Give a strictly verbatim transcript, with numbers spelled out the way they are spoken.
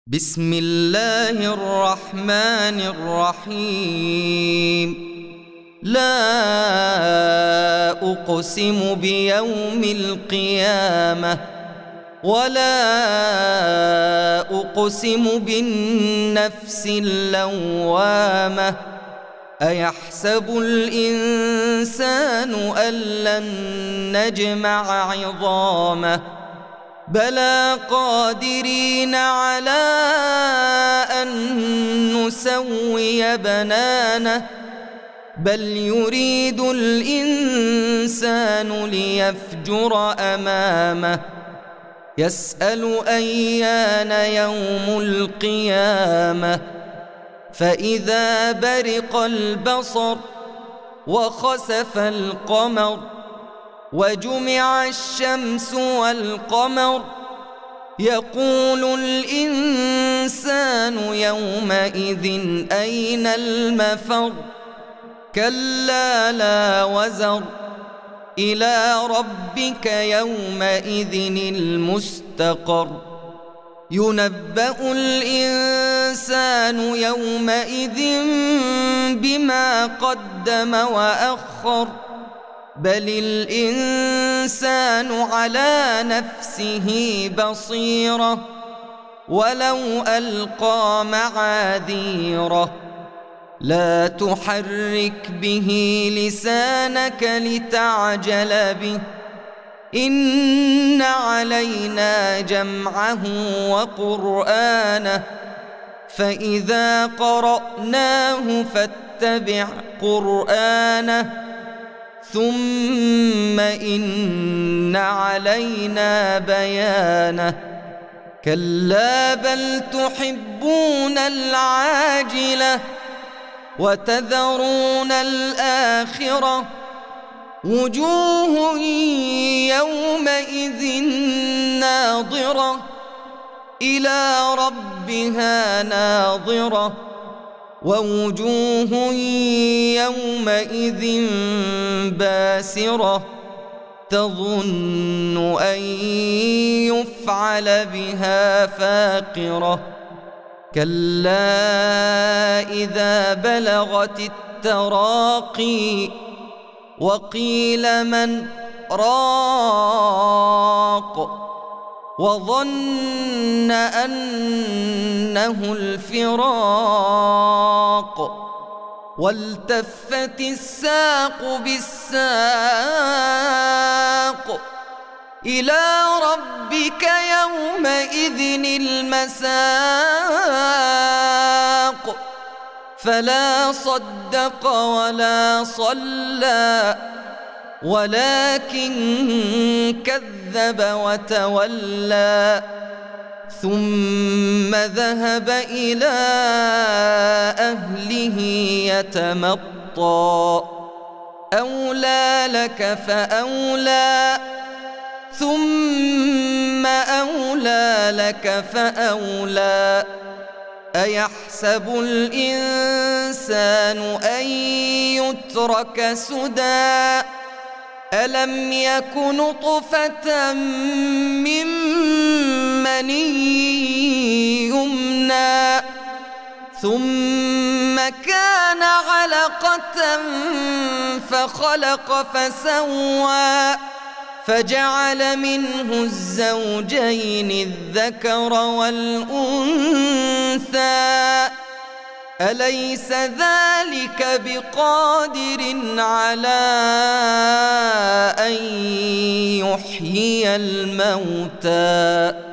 بسم الله الرحمن الرحيم. لا أقسم بيوم القيامة ولا أقسم بالنفس اللوامة. أيحسب الإنسان أن لن نجمع عظامه بلى قادرين على أن نسوي بنانه بل يريد الإنسان ليفجر أمامه يسأل أيان يوم القيامة فإذا برق البصر وخسف القمر وجمع الشمس والقمر يقول الإنسان يومئذ أين المفر كلا لا وزر إلى ربك يومئذ المستقر ينبأ الإنسان يومئذ بما قدم وأخر بل الإنسان على نفسه بصيرة ولو ألقى معاذيره لا تحرك به لسانك لتعجل به إن علينا جمعه وقرآنه فإذا قرأناه فاتبع قرآنه ثم إن علينا بيانه كلا بل تحبون العاجلة وتذرون الآخرة وجوه يومئذ ناظرة إلى ربها ناظرة ووجوه يومئذ باسرة تظن أن يفعل بها فاقرة كلا إذا بلغت التراقي وقيل من راق وظن أنه الفراق والتفت الساق بالساق إلى ربك يومئذ المساق فلا صدق ولا صلى ولكن كذب وتولى ثم ذهب إلى أهله يتمطى أولى لك فأولى ثم أولى لك فأولى أيحسب الإنسان أن يترك سدى ألم يك نطفة من مني يمنى ثم كان علقة فخلق فسوى فجعل منه الزوجين الذكر والأنثى أليس ذلك بقادر على أن يحيي الموتى